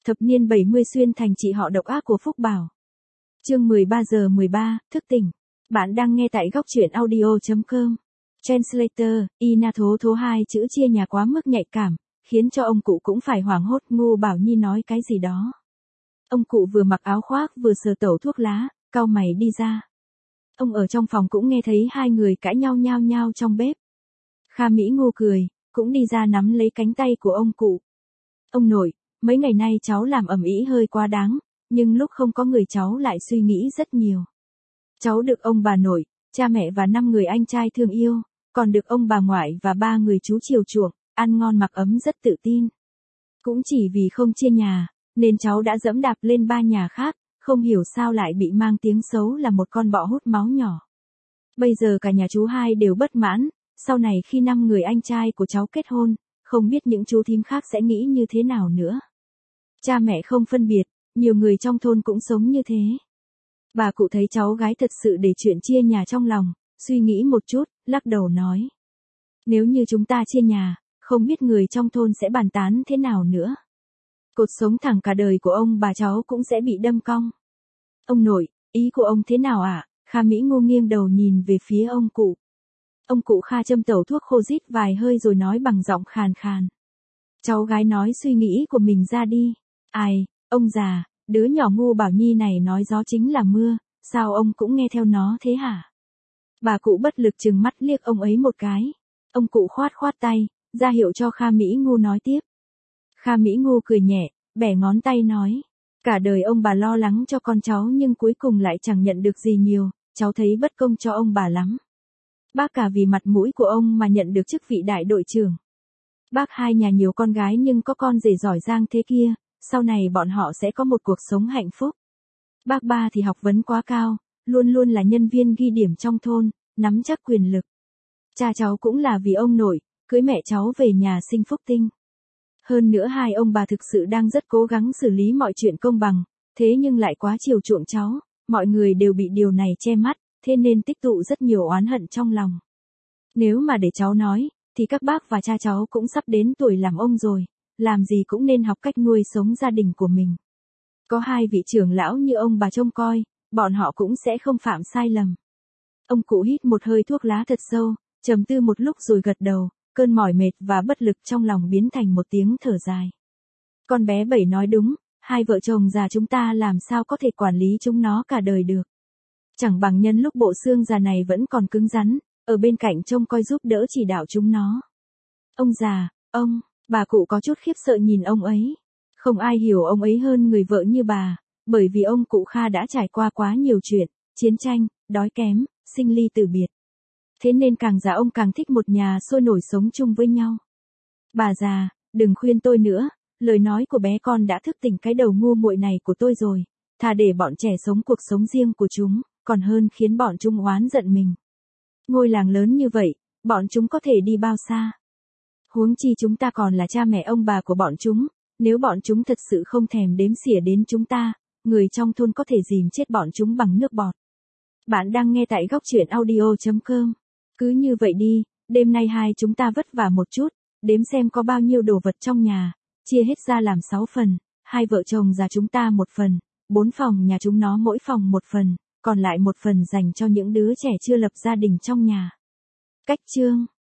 Thập niên 70 xuyên thành chị họ độc ác của Phúc Bảo. Chương 13 giờ 13, thức tỉnh. Bạn đang nghe tại góc truyện audio.com. Translator, Ina thố thố hai chữ chia nhà quá mức nhạy cảm, khiến cho ông cụ cũng phải hoảng hốt. Ngô Bảo Nhi nói cái gì đó. Ông cụ vừa mặc áo khoác vừa sờ tẩu thuốc lá, cau mày đi ra. Ông ở trong phòng cũng nghe thấy hai người cãi nhau nhao nhao trong bếp. Kha Mỹ Ngô cười, cũng đi ra nắm lấy cánh tay của ông cụ. Ông nội, mấy ngày nay cháu làm ầm ĩ hơi quá đáng, nhưng lúc không có người cháu lại suy nghĩ rất nhiều. Cháu được ông bà nội, cha mẹ và 5 người anh trai thương yêu, còn được ông bà ngoại và 3 người chú chiều chuộng, ăn ngon mặc ấm rất tự tin. Cũng chỉ vì không chia nhà, nên cháu đã dẫm đạp lên 3 nhà khác, không hiểu sao lại bị mang tiếng xấu là một con bọ hút máu nhỏ. Bây giờ cả nhà chú hai đều bất mãn, sau này khi 5 người anh trai của cháu kết hôn, không biết những chú thím khác sẽ nghĩ như thế nào nữa. Cha mẹ không phân biệt, nhiều người trong thôn cũng sống như thế. Bà cụ thấy cháu gái thật sự để chuyện chia nhà trong lòng, suy nghĩ một chút, lắc đầu nói. Nếu như chúng ta chia nhà, không biết người trong thôn sẽ bàn tán thế nào nữa. Cột sống thẳng cả đời của ông bà cháu cũng sẽ bị đâm cong. Ông nội, ý của ông thế nào ạ? Kha Mỹ Ngô nghiêng đầu nhìn về phía ông cụ. Ông cụ Kha châm tẩu thuốc khô rít vài hơi rồi nói bằng giọng khàn khàn. Cháu gái nói suy nghĩ của mình ra đi. Ai, ông già, đứa nhỏ Ngô Bảo Nhi này nói gió chính là mưa, sao ông cũng nghe theo nó thế hả? Bà cụ bất lực trừng mắt liếc ông ấy một cái. Ông cụ khoát khoát tay, ra hiệu cho Kha Mỹ Ngô nói tiếp. Kha Mỹ Ngô cười nhẹ, bẻ ngón tay nói. Cả đời ông bà lo lắng cho con cháu nhưng cuối cùng lại chẳng nhận được gì nhiều, cháu thấy bất công cho ông bà lắm. Bác cả vì mặt mũi của ông mà nhận được chức vị đại đội trưởng. Bác hai nhà nhiều con gái nhưng có con rể giỏi giang thế kia, sau này bọn họ sẽ có một cuộc sống hạnh phúc. Bác ba thì học vấn quá cao, luôn luôn là nhân viên ghi điểm trong thôn, nắm chắc quyền lực. Cha cháu cũng là vì ông nội, cưới mẹ cháu về nhà sinh phúc tinh. Hơn nữa hai ông bà thực sự đang rất cố gắng xử lý mọi chuyện công bằng, thế nhưng lại quá chiều chuộng cháu, mọi người đều bị điều này che mắt, thế nên tích tụ rất nhiều oán hận trong lòng. Nếu mà để cháu nói, thì các bác và cha cháu cũng sắp đến tuổi làm ông rồi, làm gì cũng nên học cách nuôi sống gia đình của mình. Có hai vị trưởng lão như ông bà trông coi, bọn họ cũng sẽ không phạm sai lầm. Ông cụ hít một hơi thuốc lá thật sâu, trầm tư một lúc rồi gật đầu, cơn mỏi mệt và bất lực trong lòng biến thành một tiếng thở dài. Con bé Bảy nói đúng, hai vợ chồng già chúng ta làm sao có thể quản lý chúng nó cả đời được. Chẳng bằng nhân lúc bộ xương già này vẫn còn cứng rắn, ở bên cạnh trông coi giúp đỡ chỉ đạo chúng nó. Ông già, ông, bà cụ có chút khiếp sợ nhìn ông ấy. Không ai hiểu ông ấy hơn người vợ như bà, bởi vì ông cụ Kha đã trải qua quá nhiều chuyện, chiến tranh, đói kém, sinh ly tử biệt. Thế nên càng già ông càng thích một nhà sôi nổi sống chung với nhau. Bà già, đừng khuyên tôi nữa, lời nói của bé con đã thức tỉnh cái đầu ngu muội này của tôi rồi, thà để bọn trẻ sống cuộc sống riêng của chúng, còn hơn khiến bọn chúng oán giận mình. Ngôi làng lớn như vậy, bọn chúng có thể đi bao xa? Huống chi chúng ta còn là cha mẹ ông bà của bọn chúng, nếu bọn chúng thật sự không thèm đếm xỉa đến chúng ta, người trong thôn có thể dìm chết bọn chúng bằng nước bọt. Bạn đang nghe tại góc truyện audio.com. Cứ như vậy đi, đêm nay hai chúng ta vất vả một chút, đếm xem có bao nhiêu đồ vật trong nhà, chia hết ra làm 6 phần, hai vợ chồng già chúng ta 1 phần, 4 phòng nhà chúng nó mỗi phòng 1 phần, còn lại 1 phần dành cho những đứa trẻ chưa lập gia đình trong nhà. Cách chương